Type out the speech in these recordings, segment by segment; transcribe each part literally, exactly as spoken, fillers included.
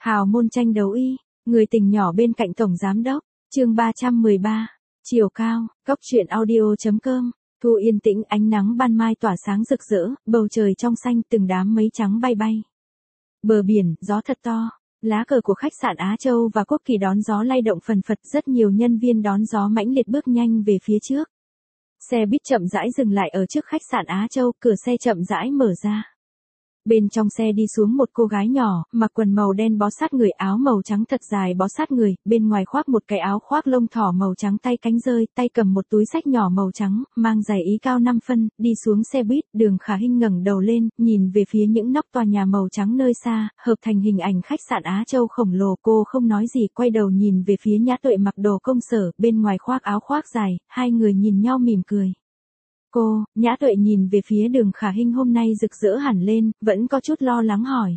Hào môn tranh đấu y, người tình nhỏ bên cạnh tổng giám đốc, chương ba trăm mười ba, chiều cao, cốc truyện audio.com, thu yên tĩnh ánh nắng ban mai tỏa sáng rực rỡ, bầu trời trong xanh từng đám mây trắng bay bay. Bờ biển, gió thật to, lá cờ của khách sạn Á Châu và quốc kỳ đón gió lay động phần phật, rất nhiều nhân viên đón gió mãnh liệt bước nhanh về phía trước. Xe buýt chậm rãi dừng lại ở trước khách sạn Á Châu, cửa xe chậm rãi mở ra. Bên trong xe đi xuống một cô gái nhỏ, mặc quần màu đen bó sát người, áo màu trắng thật dài bó sát người, bên ngoài khoác một cái áo khoác lông thỏ màu trắng tay cánh rơi, tay cầm một túi xách nhỏ màu trắng, mang giày ý cao năm phân, đi xuống xe buýt. Đường Khả Hinh ngẩng đầu lên, nhìn về phía những nóc tòa nhà màu trắng nơi xa, hợp thành hình ảnh khách sạn Á Châu khổng lồ. Cô không nói gì, quay đầu nhìn về phía Nhã Tuệ mặc đồ công sở, bên ngoài khoác áo khoác dài, hai người nhìn nhau mỉm cười. Cô, Nhã Tuệ nhìn về phía Đường Khả Hinh hôm nay rực rỡ hẳn lên, vẫn có chút lo lắng hỏi.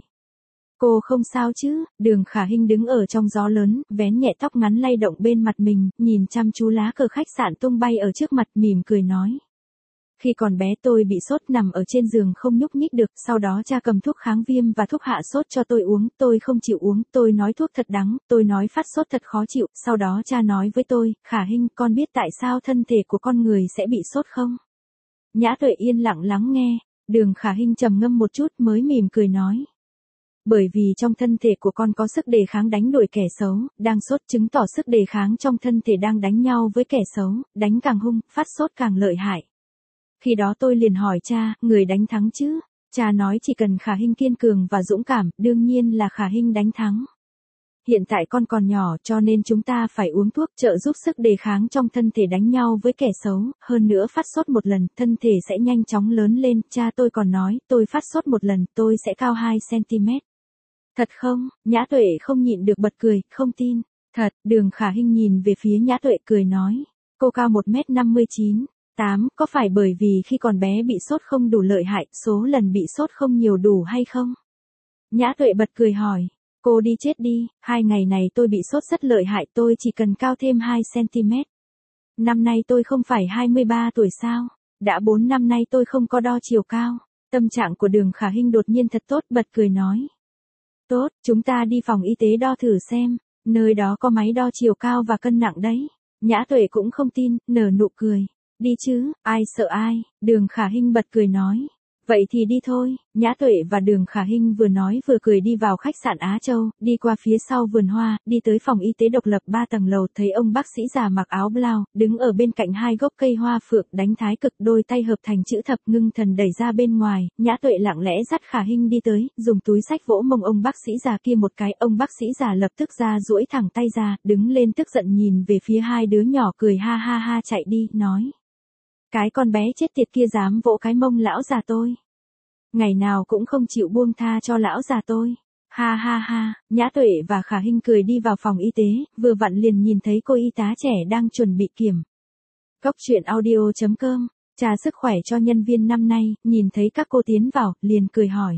Cô không sao chứ? Đường Khả Hinh đứng ở trong gió lớn, vén nhẹ tóc ngắn lay động bên mặt mình, nhìn chăm chú lá cờ khách sạn tung bay ở trước mặt, mỉm cười nói. Khi còn bé tôi bị sốt nằm ở trên giường không nhúc nhích được, sau đó cha cầm thuốc kháng viêm và thuốc hạ sốt cho tôi uống, tôi không chịu uống, tôi nói thuốc thật đắng, tôi nói phát sốt thật khó chịu, sau đó cha nói với tôi, Khả Hinh, con biết tại sao thân thể của con người sẽ bị sốt không? Nhã Tuệ yên lặng lắng nghe, Đường Khả Hinh trầm ngâm một chút mới mỉm cười nói. Bởi vì trong thân thể của con có sức đề kháng đánh đuổi kẻ xấu, đang sốt chứng tỏ sức đề kháng trong thân thể đang đánh nhau với kẻ xấu, đánh càng hung, phát sốt càng lợi hại. Khi đó tôi liền hỏi cha, người đánh thắng chứ? Cha nói chỉ cần Khả Hinh kiên cường và dũng cảm, đương nhiên là Khả Hinh đánh thắng. Hiện tại con còn nhỏ cho nên chúng ta phải uống thuốc trợ giúp sức đề kháng trong thân thể đánh nhau với kẻ xấu, hơn nữa phát sốt một lần, thân thể sẽ nhanh chóng lớn lên, cha tôi còn nói, tôi phát sốt một lần, tôi sẽ cao hai xăng-ti-mét. Thật không? Nhã Tuệ không nhịn được bật cười, không tin. Thật, Đường Khả Hinh nhìn về phía Nhã Tuệ cười nói, cô cao một mét năm mươi chín, tám, có phải bởi vì khi còn bé bị sốt không đủ lợi hại, số lần bị sốt không nhiều đủ hay không? Nhã Tuệ bật cười hỏi. Cô đi chết đi, hai ngày này tôi bị sốt rất lợi hại, tôi chỉ cần cao thêm hai xăng-ti-mét. Năm nay tôi không phải hai mươi ba tuổi sao? Đã bốn năm nay tôi không có đo chiều cao. Tâm trạng của Đường Khả Hinh đột nhiên thật tốt, bật cười nói. Tốt, chúng ta đi phòng y tế đo thử xem, nơi đó có máy đo chiều cao và cân nặng đấy. Nhã Tuệ cũng không tin, nở nụ cười. Đi chứ, ai sợ ai? Đường Khả Hinh bật cười nói. Vậy thì đi thôi. Nhã Tuệ và Đường Khả Hinh vừa nói vừa cười đi vào khách sạn Á Châu, đi qua phía sau vườn hoa, đi tới phòng y tế độc lập ba tầng lầu, thấy ông bác sĩ già mặc áo blau, đứng ở bên cạnh hai gốc cây hoa phượng đánh thái cực, đôi tay hợp thành chữ thập, ngưng thần đẩy ra bên ngoài. Nhã Tuệ lặng lẽ dắt Khả Hinh đi tới, dùng túi xách vỗ mông ông bác sĩ già kia một cái, ông bác sĩ già lập tức ra duỗi thẳng tay ra, đứng lên tức giận nhìn về phía hai đứa nhỏ cười ha ha ha chạy đi, nói. Cái con bé chết tiệt kia dám vỗ cái mông lão già tôi. Ngày nào cũng không chịu buông tha cho lão già tôi. Ha ha ha, Nhã Tuệ và Khả Hinh cười đi vào phòng y tế, vừa vặn liền nhìn thấy cô y tá trẻ đang chuẩn bị kiểm. Cốc truyện audio.com, trà sức khỏe cho nhân viên năm nay, nhìn thấy các cô tiến vào, liền cười hỏi.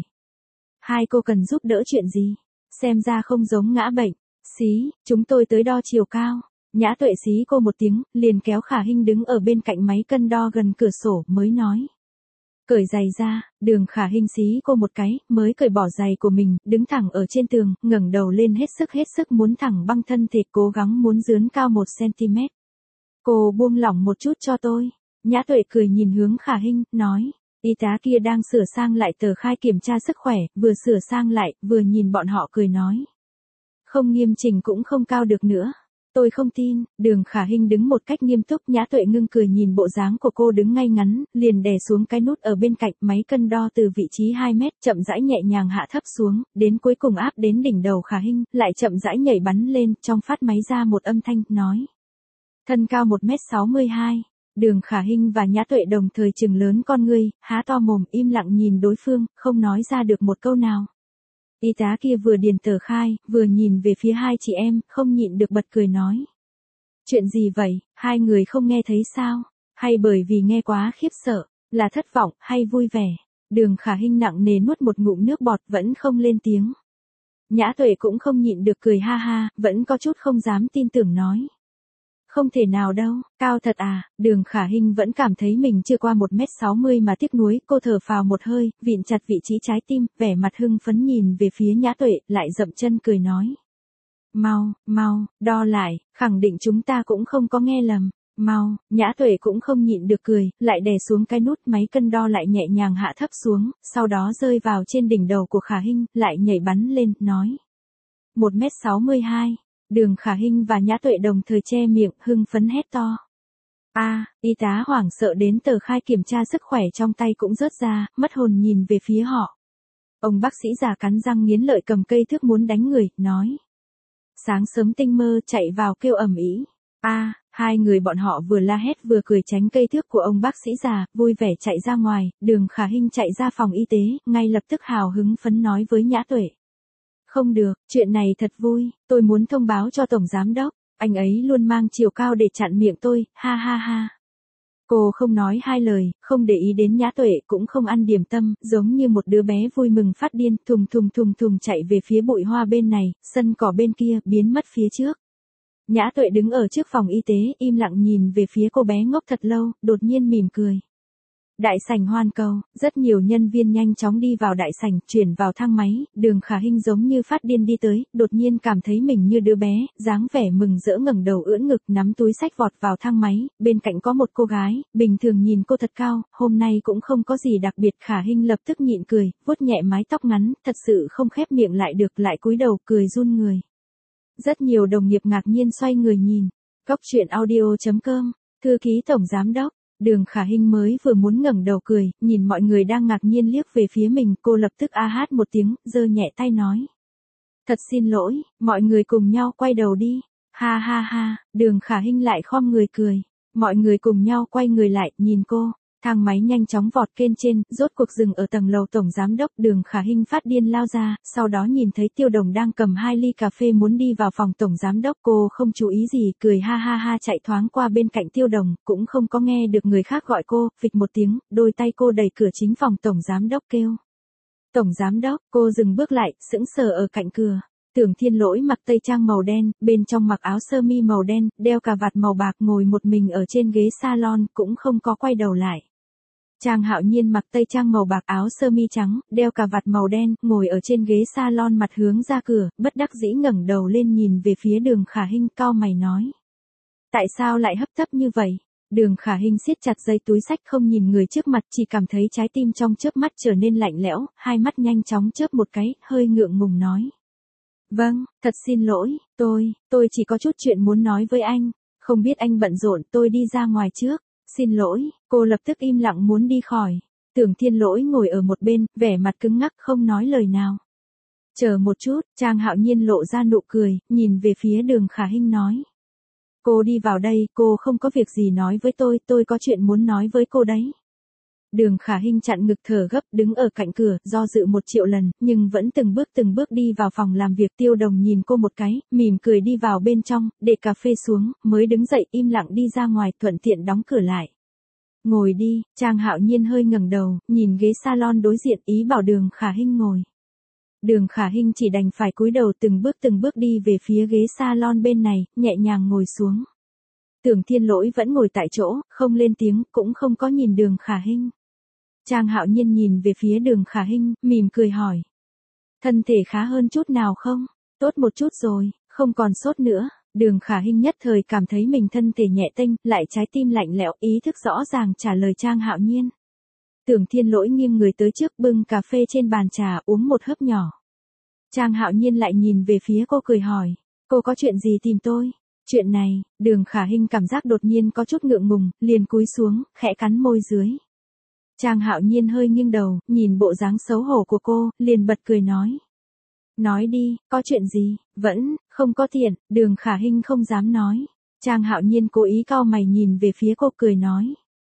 Hai cô cần giúp đỡ chuyện gì? Xem ra không giống ngã bệnh. Xí, chúng tôi tới đo chiều cao. Nhã Tuệ xí cô một tiếng, liền kéo Khả Hinh đứng ở bên cạnh máy cân đo gần cửa sổ, mới nói. Cởi giày ra, Đường Khả Hinh xí cô một cái, mới cởi bỏ giày của mình, đứng thẳng ở trên tường, ngẩng đầu lên hết sức hết sức muốn thẳng băng thân thể, cố gắng muốn dướn cao một xăng-ti-mét. Cô buông lỏng một chút cho tôi. Nhã Tuệ cười nhìn hướng Khả Hinh, nói. Y tá kia đang sửa sang lại tờ khai kiểm tra sức khỏe, vừa sửa sang lại, vừa nhìn bọn họ cười nói. Không nghiêm chỉnh cũng không cao được nữa. Tôi không tin. Đường Khả Hinh đứng một cách nghiêm túc, Nhã Tuệ ngưng cười nhìn bộ dáng của cô đứng ngay ngắn, liền đè xuống cái nút ở bên cạnh, máy cân đo từ vị trí hai mét, chậm rãi nhẹ nhàng hạ thấp xuống, đến cuối cùng áp đến đỉnh đầu Khả Hinh, lại chậm rãi nhảy bắn lên, trong phát máy ra một âm thanh, nói. Thân cao một mét sáu mươi hai. Đường Khả Hinh và Nhã Tuệ đồng thời trừng lớn con ngươi, há to mồm, im lặng nhìn đối phương, không nói ra được một câu nào. Y tá kia vừa điền tờ khai, vừa nhìn về phía hai chị em, không nhịn được bật cười nói. Chuyện gì vậy, hai người không nghe thấy sao? Hay bởi vì nghe quá khiếp sợ, là thất vọng, hay vui vẻ? Đường Khả Hinh nặng nề nuốt một ngụm nước bọt vẫn không lên tiếng. Nhã Tuệ cũng không nhịn được cười ha ha, vẫn có chút không dám tin tưởng nói. Không thể nào đâu, cao thật à, Đường Khả Hinh vẫn cảm thấy mình chưa qua một mét sáu mươi mà tiếc nuối, cô thở phào một hơi, vịn chặt vị trí trái tim, vẻ mặt hưng phấn nhìn về phía Nhã Tuệ, lại dậm chân cười nói. Mau, mau, đo lại, khẳng định chúng ta cũng không có nghe lầm. Mau, Nhã Tuệ cũng không nhịn được cười, lại đè xuống cái nút máy cân đo lại nhẹ nhàng hạ thấp xuống, sau đó rơi vào trên đỉnh đầu của Khả Hinh, lại nhảy bắn lên, nói. một mét sáu mươi hai. Đường Khả Hinh và Nhã Tuệ đồng thời che miệng, hưng phấn hét to. A, à, y tá hoảng sợ đến tờ khai kiểm tra sức khỏe trong tay cũng rớt ra, mất hồn nhìn về phía họ. Ông bác sĩ già cắn răng nghiến lợi cầm cây thước muốn đánh người, nói. Sáng sớm tinh mơ chạy vào kêu ầm ĩ. A, à, hai người bọn họ vừa la hét vừa cười tránh cây thước của ông bác sĩ già, vui vẻ chạy ra ngoài, Đường Khả Hinh chạy ra phòng y tế, ngay lập tức hào hứng phấn nói với Nhã Tuệ. Không được, chuyện này thật vui, tôi muốn thông báo cho Tổng Giám Đốc, anh ấy luôn mang chiều cao để chặn miệng tôi, ha ha ha. Cô không nói hai lời, không để ý đến Nhã Tuệ, cũng không ăn điểm tâm, giống như một đứa bé vui mừng phát điên, thùng thùng thùng thùng chạy về phía bụi hoa bên này, sân cỏ bên kia, biến mất phía trước. Nhã Tuệ đứng ở trước phòng y tế, im lặng nhìn về phía cô bé ngốc thật lâu, đột nhiên mỉm cười. Đại sảnh Hoan Cầu, rất nhiều nhân viên nhanh chóng đi vào đại sảnh, chuyển vào thang máy, Đường Khả Hinh giống như phát điên đi tới, đột nhiên cảm thấy mình như đứa bé, dáng vẻ mừng rỡ ngẩng đầu ưỡn ngực nắm túi sách vọt vào thang máy, bên cạnh có một cô gái, bình thường nhìn cô thật cao, hôm nay cũng không có gì đặc biệt, Khả Hinh lập tức nhịn cười, vuốt nhẹ mái tóc ngắn, thật sự không khép miệng lại được, lại cúi đầu cười run người. Rất nhiều đồng nghiệp ngạc nhiên xoay người nhìn. Góc truyện audio chấm com, thư ký Tổng Giám Đốc. Đường Khả Hinh mới vừa muốn ngẩng đầu cười, nhìn mọi người đang ngạc nhiên liếc về phía mình, cô lập tức a hát một tiếng, giơ nhẹ tay nói. Thật xin lỗi, mọi người cùng nhau quay đầu đi. Ha ha ha, Đường Khả Hinh lại khom người cười. Mọi người cùng nhau quay người lại, nhìn cô. Thang máy nhanh chóng vọt lên trên, rốt cuộc dừng ở tầng lầu Tổng Giám Đốc. Đường Khả Hinh phát điên lao ra, sau đó nhìn thấy Tiêu Đồng đang cầm hai ly cà phê muốn đi vào phòng Tổng Giám Đốc. Cô không chú ý gì, cười ha ha ha chạy thoáng qua bên cạnh Tiêu Đồng, cũng không có nghe được người khác gọi cô, phịch một tiếng, đôi tay cô đẩy cửa chính phòng Tổng Giám Đốc kêu. Tổng Giám Đốc, cô dừng bước lại, sững sờ ở cạnh cửa. Tưởng Thiên Lỗi mặc tây trang màu đen, bên trong mặc áo sơ mi màu đen, đeo cà vạt màu bạc ngồi một mình ở trên ghế salon, cũng không có quay đầu lại. Trang Hạo Nhiên mặc tây trang màu bạc áo sơ mi trắng, đeo cà vạt màu đen, ngồi ở trên ghế salon mặt hướng ra cửa, bất đắc dĩ ngẩng đầu lên nhìn về phía Đường Khả Hinh, cau mày nói. Tại sao lại hấp tấp như vậy? Đường Khả Hinh siết chặt dây túi xách không nhìn người trước mặt, chỉ cảm thấy trái tim trong chớp mắt trở nên lạnh lẽo, hai mắt nhanh chóng chớp một cái, hơi ngượng ngùng nói. Vâng, thật xin lỗi, tôi, tôi chỉ có chút chuyện muốn nói với anh, không biết anh bận rộn, tôi đi ra ngoài trước. Xin lỗi, cô lập tức im lặng muốn đi khỏi. Tưởng Thiên Lỗi ngồi ở một bên, vẻ mặt cứng ngắc không nói lời nào. Chờ một chút, Trang Hạo Nhiên lộ ra nụ cười, nhìn về phía Đường Khả Hinh nói. Cô đi vào đây, cô không có việc gì nói với tôi, tôi có chuyện muốn nói với cô đấy. Đường Khả Hinh chặn ngực thở gấp, đứng ở cạnh cửa, do dự một triệu lần, nhưng vẫn từng bước từng bước đi vào phòng làm việc. Tiêu Đồng nhìn cô một cái, mỉm cười đi vào bên trong, để cà phê xuống, mới đứng dậy im lặng đi ra ngoài, thuận tiện đóng cửa lại. Ngồi đi, Trang Hạo Nhiên hơi ngẩng đầu, nhìn ghế salon đối diện, ý bảo Đường Khả Hinh ngồi. Đường Khả Hinh chỉ đành phải cúi đầu từng bước từng bước đi về phía ghế salon bên này, nhẹ nhàng ngồi xuống. Tưởng Thiên Lỗi vẫn ngồi tại chỗ, không lên tiếng, cũng không có nhìn Đường Khả Hinh. Trang Hạo Nhiên nhìn về phía Đường Khả Hinh, mỉm cười hỏi. Thân thể khá hơn chút nào không? Tốt một chút rồi, không còn sốt nữa. Đường Khả Hinh nhất thời cảm thấy mình thân thể nhẹ tênh, lại trái tim lạnh lẽo, ý thức rõ ràng trả lời Trang Hạo Nhiên. Tưởng Thiên Lỗi nghiêng người tới trước, bưng cà phê trên bàn trà, uống một hớp nhỏ. Trang Hạo Nhiên lại nhìn về phía cô cười hỏi. Cô có chuyện gì tìm tôi? Chuyện này, Đường Khả Hinh cảm giác đột nhiên có chút ngượng ngùng, liền cúi xuống, khẽ cắn môi dưới. Trang Hạo Nhiên hơi nghiêng đầu, nhìn bộ dáng xấu hổ của cô, liền bật cười nói. Nói đi, có chuyện gì? Vẫn, không có tiền, Đường Khả Hinh không dám nói. Trang Hạo Nhiên cố ý cau mày nhìn về phía cô cười nói.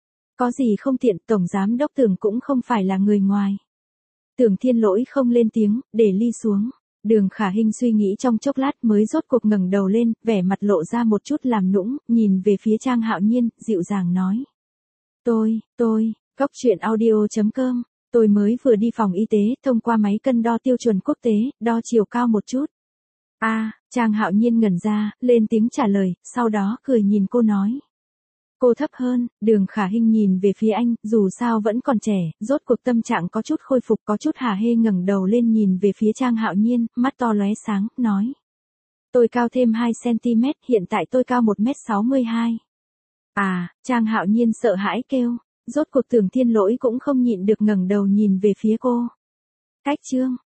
Có gì không tiện, Tổng Giám Đốc Tưởng cũng không phải là người ngoài. Tưởng Thiên Lỗi không lên tiếng, để ly xuống. Đường Khả Hinh suy nghĩ trong chốc lát mới rốt cuộc ngẩng đầu lên, vẻ mặt lộ ra một chút làm nũng, nhìn về phía Trang Hạo Nhiên, dịu dàng nói. Tôi, tôi, góc truyện audio chấm com, tôi mới vừa đi phòng y tế, thông qua máy cân đo tiêu chuẩn quốc tế, đo chiều cao một chút. A, Trang Hạo Nhiên ngẩn ra, lên tiếng trả lời, sau đó cười nhìn cô nói. Cô thấp hơn, Đường Khả Hinh nhìn về phía anh, dù sao vẫn còn trẻ, rốt cuộc tâm trạng có chút khôi phục, có chút hả hê ngẩng đầu lên nhìn về phía Trang Hạo Nhiên, mắt to lóe sáng, nói. Tôi cao thêm hai xăng-ti-mét, hiện tại tôi cao một mét sáu mươi hai. À, Trang Hạo Nhiên sợ hãi kêu, rốt cuộc Tưởng Thiên Lỗi cũng không nhịn được ngẩng đầu nhìn về phía cô. Cách chương